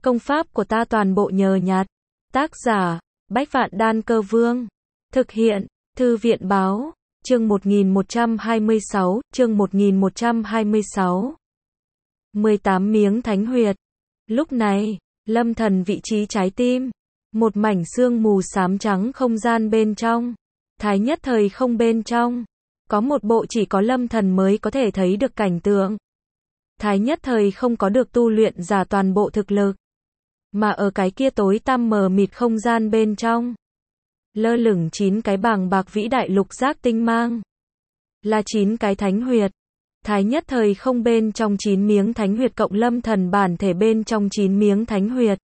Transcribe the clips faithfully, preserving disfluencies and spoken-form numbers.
Công pháp của ta toàn bộ nhờ nhặt. Tác giả, Bách Vạn Đan Cơ Vương. Thực hiện, Thư viện báo, chương một nghìn một trăm hai mươi sáu, chương một nghìn một trăm hai mươi sáu. mười tám miếng thánh huyệt. Lúc này, Lâm Thần vị trí trái tim, một mảnh sương mù xám trắng không gian bên trong. Thái nhất thời không bên trong, có một bộ chỉ có Lâm Thần mới có thể thấy được cảnh tượng. Thái nhất thời không có được tu luyện giả toàn bộ thực lực, mà ở cái kia tối tăm mờ mịt không gian bên trong, lơ lửng chín cái bàng bạc vĩ đại lục giác tinh mang, là chín cái thánh huyệt. Thái nhất thời không bên trong chín miếng thánh huyệt cộng Lâm Thần bản thể bên trong chín miếng thánh huyệt.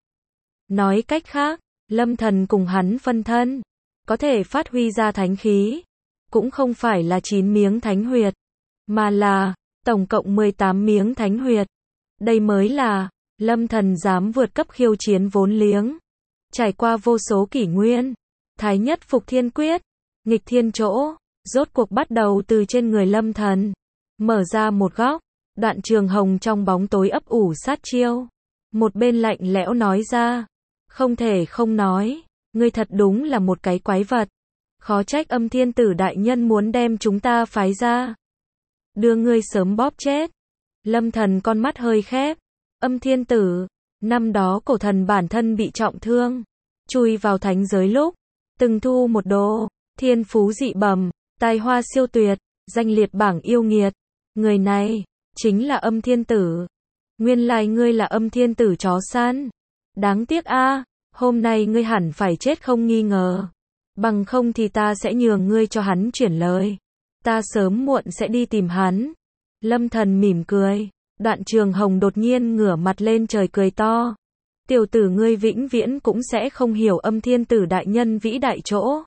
Nói cách khác, Lâm Thần cùng hắn phân thân, có thể phát huy ra thánh khí, cũng không phải là chín miếng thánh huyệt, mà là tổng cộng mười tám miếng thánh huyệt. Đây mới là Lâm Thần dám vượt cấp khiêu chiến vốn liếng. Trải qua vô số kỷ nguyên, Thái nhất phục thiên quyết, nghịch thiên chỗ, rốt cuộc bắt đầu từ trên người Lâm Thần. Mở ra một góc, Đoạn Trường Hồng trong bóng tối ấp ủ sát chiêu. Một bên lạnh lẽo nói ra, không thể không nói, ngươi thật đúng là một cái quái vật. Khó trách Âm Thiên Tử đại nhân muốn đem chúng ta phái ra, đưa ngươi sớm bóp chết. Lâm Thần con mắt hơi khép. Âm Thiên Tử, năm đó cổ thần bản thân bị trọng thương, chui vào thánh giới lúc, từng thu một đồ, thiên phú dị bẩm, tài hoa siêu tuyệt, danh liệt bảng yêu nghiệt. Người này, chính là Âm Thiên Tử. Nguyên lai ngươi là Âm Thiên Tử chó săn. Đáng tiếc a, hôm nay ngươi hẳn phải chết không nghi ngờ. Bằng không thì ta sẽ nhường ngươi cho hắn chuyển lời. Ta sớm muộn sẽ đi tìm hắn. Lâm Thần mỉm cười. Đoạn Trường Hồng đột nhiên ngửa mặt lên trời cười to. Tiểu tử ngươi vĩnh viễn cũng sẽ không hiểu Âm Thiên Tử đại nhân vĩ đại chỗ.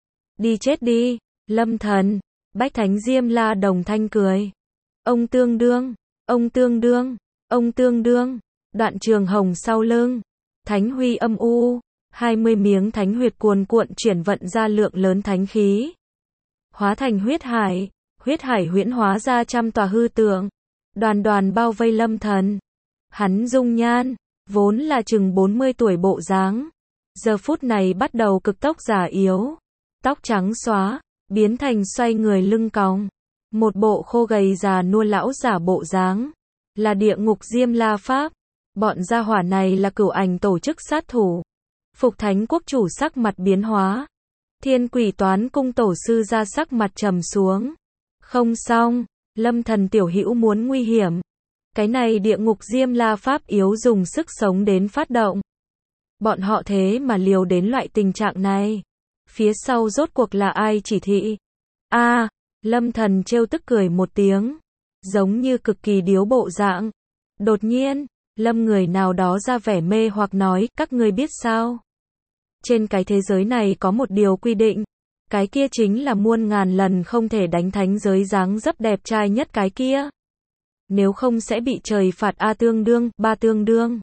Đi chết đi, Lâm Thần. Bách Thánh Diêm La đồng thanh cười. Ông tương đương, ông tương đương, ông tương đương. Đoạn Trường Hồng sau lưng, thánh huy âm u, hai mươi miếng thánh huyệt cuồn cuộn chuyển vận ra lượng lớn thánh khí, hóa thành huyết hải. Huyết hải huyễn hóa ra trăm tòa hư tượng, đoàn đoàn bao vây Lâm Thần. Hắn dung nhan, vốn là chừng bốn mươi tuổi bộ dáng, giờ phút này bắt đầu cực tốc già yếu, tóc trắng xóa, biến thành xoay người lưng còng, một bộ khô gầy già nua lão giả bộ dáng, là địa ngục Diêm La Pháp. Bọn gia hỏa này là Cửu Ảnh tổ chức sát thủ. Phục Thánh quốc chủ sắc mặt biến hóa, Thiên Quỷ Toán cung tổ sư ra sắc mặt trầm xuống. Không xong, Lâm Thần tiểu hữu muốn nguy hiểm. Cái này địa ngục Diêm La Pháp yếu dùng sức sống đến phát động. Bọn họ thế mà liều đến loại tình trạng này. Phía sau rốt cuộc là ai chỉ thị? A, à, Lâm Thần trêu tức cười một tiếng, giống như cực kỳ điếu bộ dạng. Đột nhiên, Lâm người nào đó ra vẻ mê hoặc nói, các ngươi biết sao? Trên cái thế giới này có một điều quy định, cái kia chính là muôn ngàn lần không thể đánh thánh giới dáng dấp đẹp trai nhất cái kia. Nếu không sẽ bị trời phạt A tương đương, ba tương đương.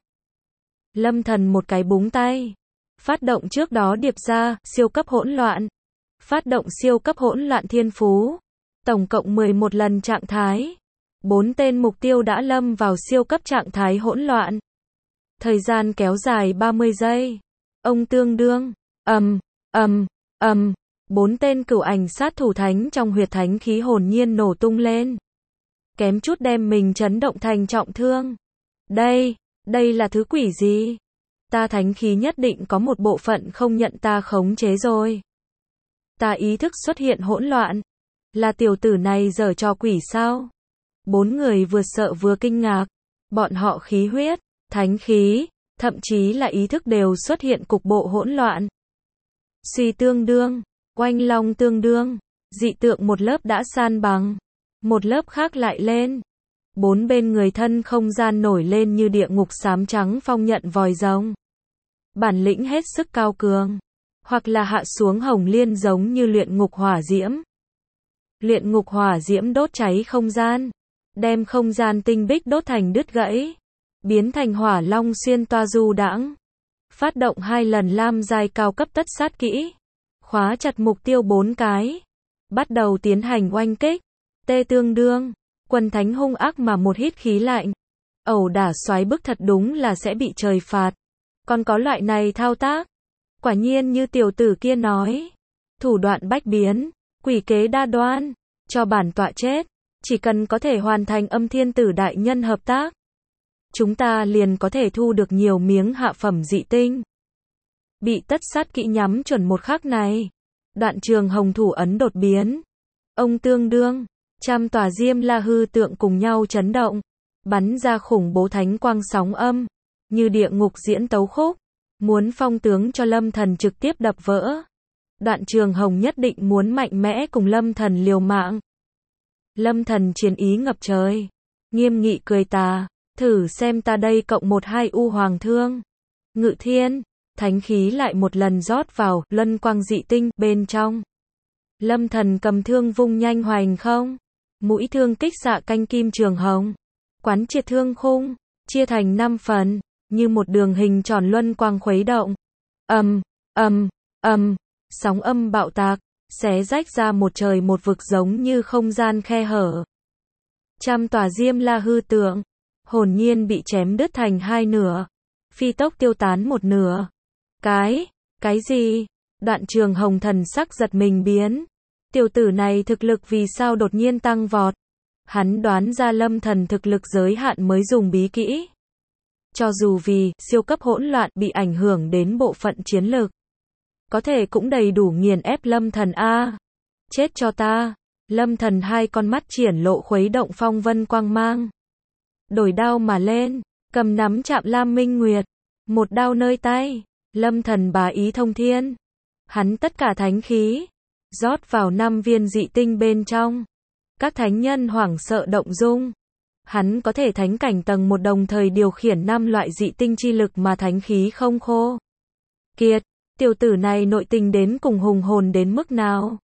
Lâm Thần một cái búng tay. Phát động trước đó điệp ra, siêu cấp hỗn loạn. Phát động siêu cấp hỗn loạn thiên phú. Tổng cộng mười một lần trạng thái. Bốn tên mục tiêu đã lâm vào siêu cấp trạng thái hỗn loạn. Thời gian kéo dài ba mươi giây. Ông tương đương, ầm, ầm, ầm. Bốn tên cửu ảnh sát thủ thánh trong huyệt thánh khí hồn nhiên nổ tung lên. Kém chút đem mình chấn động thành trọng thương. Đây, đây là thứ quỷ gì? Ta thánh khí nhất định có một bộ phận không nhận ta khống chế rồi. Ta ý thức xuất hiện hỗn loạn. Là tiểu tử này giở trò quỷ sao? Bốn người vừa sợ vừa kinh ngạc. Bọn họ khí huyết, thánh khí, thậm chí là ý thức đều xuất hiện cục bộ hỗn loạn. Suy tương đương, oanh long tương đương, dị tượng một lớp đã san bằng, một lớp khác lại lên. Bốn bên người thân không gian nổi lên như địa ngục xám trắng phong nhận vòi rồng. Bản lĩnh hết sức cao cường, hoặc là hạ xuống hồng liên giống như luyện ngục hỏa diễm. Luyện ngục hỏa diễm đốt cháy không gian, đem không gian tinh bích đốt thành đứt gãy, biến thành hỏa long xuyên toa du đãng. Phát động hai lần lam giai cao cấp tất sát kỹ, khóa chặt mục tiêu bốn cái, bắt đầu tiến hành oanh kích. Tê tương đương, quần thánh hung ác mà một hít khí lạnh. Ẩu đả xoáy bức thật đúng là sẽ bị trời phạt. Còn có loại này thao tác. Quả nhiên như tiểu tử kia nói. Thủ đoạn bách biến, quỷ kế đa đoan, cho bản tọa chết. Chỉ cần có thể hoàn thành Âm Thiên Tử đại nhân hợp tác, chúng ta liền có thể thu được nhiều miếng hạ phẩm dị tinh. Bị tất sát kỹ nhắm chuẩn một khắc này. Đoạn Trường Hồng thủ ấn đột biến. Ông tương đương, trăm tòa Diêm La hư tượng cùng nhau chấn động. Bắn ra khủng bố thánh quang sóng âm. Như địa ngục diễn tấu khúc. Muốn phong tướng cho Lâm Thần trực tiếp đập vỡ. Đoạn Trường Hồng nhất định muốn mạnh mẽ cùng Lâm Thần liều mạng. Lâm Thần chiến ý ngập trời. Nghiêm nghị cười tà. Thử xem ta đây cộng một hai u hoàng thương. Ngự thiên. Thánh khí lại một lần rót vào luân quang dị tinh bên trong. Lâm Thần cầm thương vung nhanh hoành không. Mũi thương kích xạ canh kim Trường Hồng. Quán triệt thương khung. Chia thành năm phần. Như một đường hình tròn luân quang khuấy động. Ầm, ầm, ầm. Sóng âm bạo tạc. Xé rách ra một trời một vực giống như không gian khe hở. Trăm tòa Diêm La hư tượng. Hồn nhiên bị chém đứt thành hai nửa. Phi tốc tiêu tán một nửa. Cái, cái gì? Đoạn Trường Hồng thần sắc giật mình biến. Tiểu tử này thực lực vì sao đột nhiên tăng vọt? Hắn đoán ra Lâm Thần thực lực giới hạn mới dùng bí kỹ. Cho dù vì siêu cấp hỗn loạn bị ảnh hưởng đến bộ phận chiến lực, có thể cũng đầy đủ nghiền ép Lâm Thần a. Chết cho ta. Lâm Thần hai con mắt triển lộ khuấy động phong vân quang mang. Đổi đao mà lên, cầm nắm chạm Lam Minh Nguyệt, một đao nơi tay. Lâm Thần bá ý thông thiên. Hắn tất cả thánh khí rót vào năm viên dị tinh bên trong. Các thánh nhân hoảng sợ động dung. Hắn có thể thánh cảnh tầng một đồng thời điều khiển năm loại dị tinh chi lực mà thánh khí không khô. Kiệt, tiểu tử này nội tình đến cùng hùng hồn đến mức nào?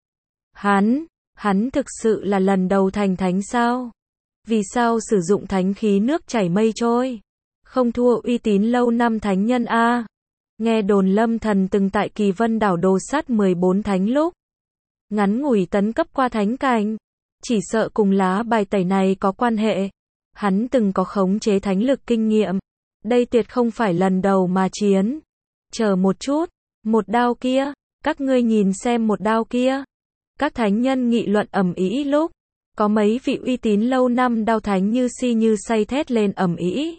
Hắn, hắn thực sự là lần đầu thành thánh sao? Vì sao sử dụng thánh khí nước chảy mây trôi? Không thua uy tín lâu năm thánh nhân a. Nghe đồn Lâm Thần từng tại Kỳ Vân đảo đồ sát mười bốn thánh lúc. Ngắn ngủi tấn cấp qua thánh cảnh. Chỉ sợ cùng lá bài tẩy này có quan hệ. Hắn từng có khống chế thánh lực kinh nghiệm. Đây tuyệt không phải lần đầu mà chiến. Chờ một chút. Một đao kia. Các ngươi nhìn xem một đao kia. Các thánh nhân nghị luận ầm ĩ lúc. Có mấy vị uy tín lâu năm đao thánh như si như say thét lên ầm ĩ.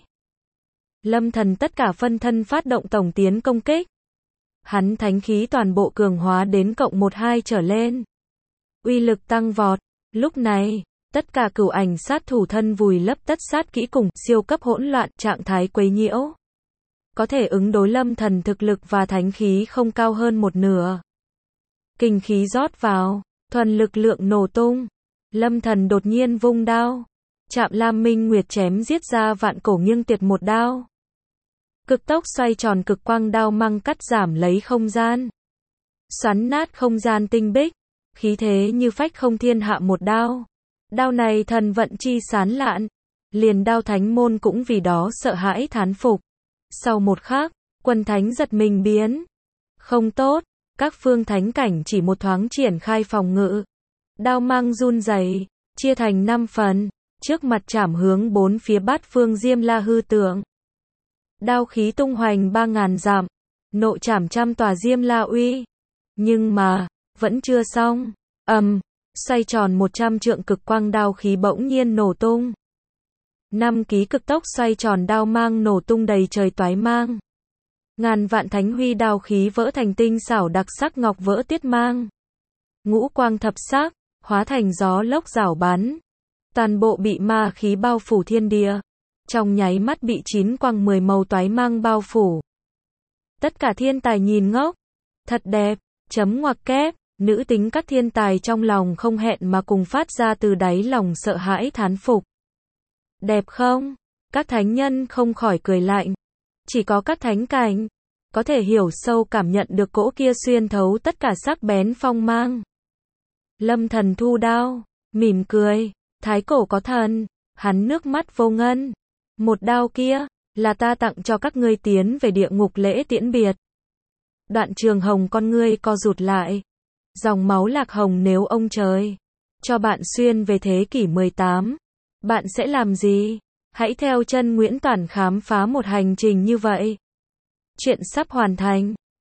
Lâm Thần tất cả phân thân phát động tổng tiến công kích. Hắn thánh khí toàn bộ cường hóa đến cộng một hai trở lên. Uy lực tăng vọt. Lúc này, tất cả cửu ảnh sát thủ thân vùi lấp tất sát kỹ cùng siêu cấp hỗn loạn trạng thái quấy nhiễu. Có thể ứng đối Lâm Thần thực lực và thánh khí không cao hơn một nửa. Kinh khí rót vào, thuần lực lượng nổ tung. Lâm Thần đột nhiên vung đao. Chạm Lam Minh Nguyệt chém giết ra vạn cổ nghiêng tuyệt một đao. Cực tốc xoay tròn cực quang đao măng cắt giảm lấy không gian. Xoắn nát không gian tinh bích. Khí thế như phách không thiên hạ một đao. Đao này thần vận chi sán lạn. Liền đao thánh môn cũng vì đó sợ hãi thán phục. Sau một khắc, quần thánh giật mình biến. Không tốt, các phương thánh cảnh chỉ một thoáng triển khai phòng ngự. Đao mang run rẩy, chia thành năm phần, trước mặt chảm hướng bốn phía bát phương Diêm La hư tượng. Đao khí tung hoành ba ngàn dặm, nộ chảm trăm tòa Diêm La uy. Nhưng mà, vẫn chưa xong. Ầm, um, xoay tròn một trăm trượng cực quang đao khí bỗng nhiên nổ tung. Năm ký cực tốc xoay tròn đao mang nổ tung đầy trời toái mang. Ngàn vạn thánh huy đao khí vỡ thành tinh xảo đặc sắc ngọc vỡ tiết mang. Ngũ quang thập sắc, hóa thành gió lốc rảo bắn. Toàn bộ bị ma khí bao phủ thiên địa. Trong nháy mắt bị chín quang mười màu toái mang bao phủ. Tất cả thiên tài nhìn ngốc. Thật đẹp, chấm ngoặc kép. Nữ tính các thiên tài trong lòng không hẹn mà cùng phát ra từ đáy lòng sợ hãi thán phục. Đẹp không? Các thánh nhân không khỏi cười lạnh. Chỉ có các thánh cảnh có thể hiểu sâu cảm nhận được cỗ kia xuyên thấu tất cả sắc bén phong mang. Lâm Thần thu đao, mỉm cười. Thái cổ có thần, hắn nước mắt vô ngân. Một đao kia, là ta tặng cho các ngươi tiến về địa ngục lễ tiễn biệt. Đoạn Trường Hồng con ngươi co rụt lại. Dòng máu lạc hồng nếu ông trời cho bạn xuyên về thế kỷ mười tám, bạn sẽ làm gì? Hãy theo chân Nguyễn Toản khám phá một hành trình như vậy. Chuyện sắp hoàn thành.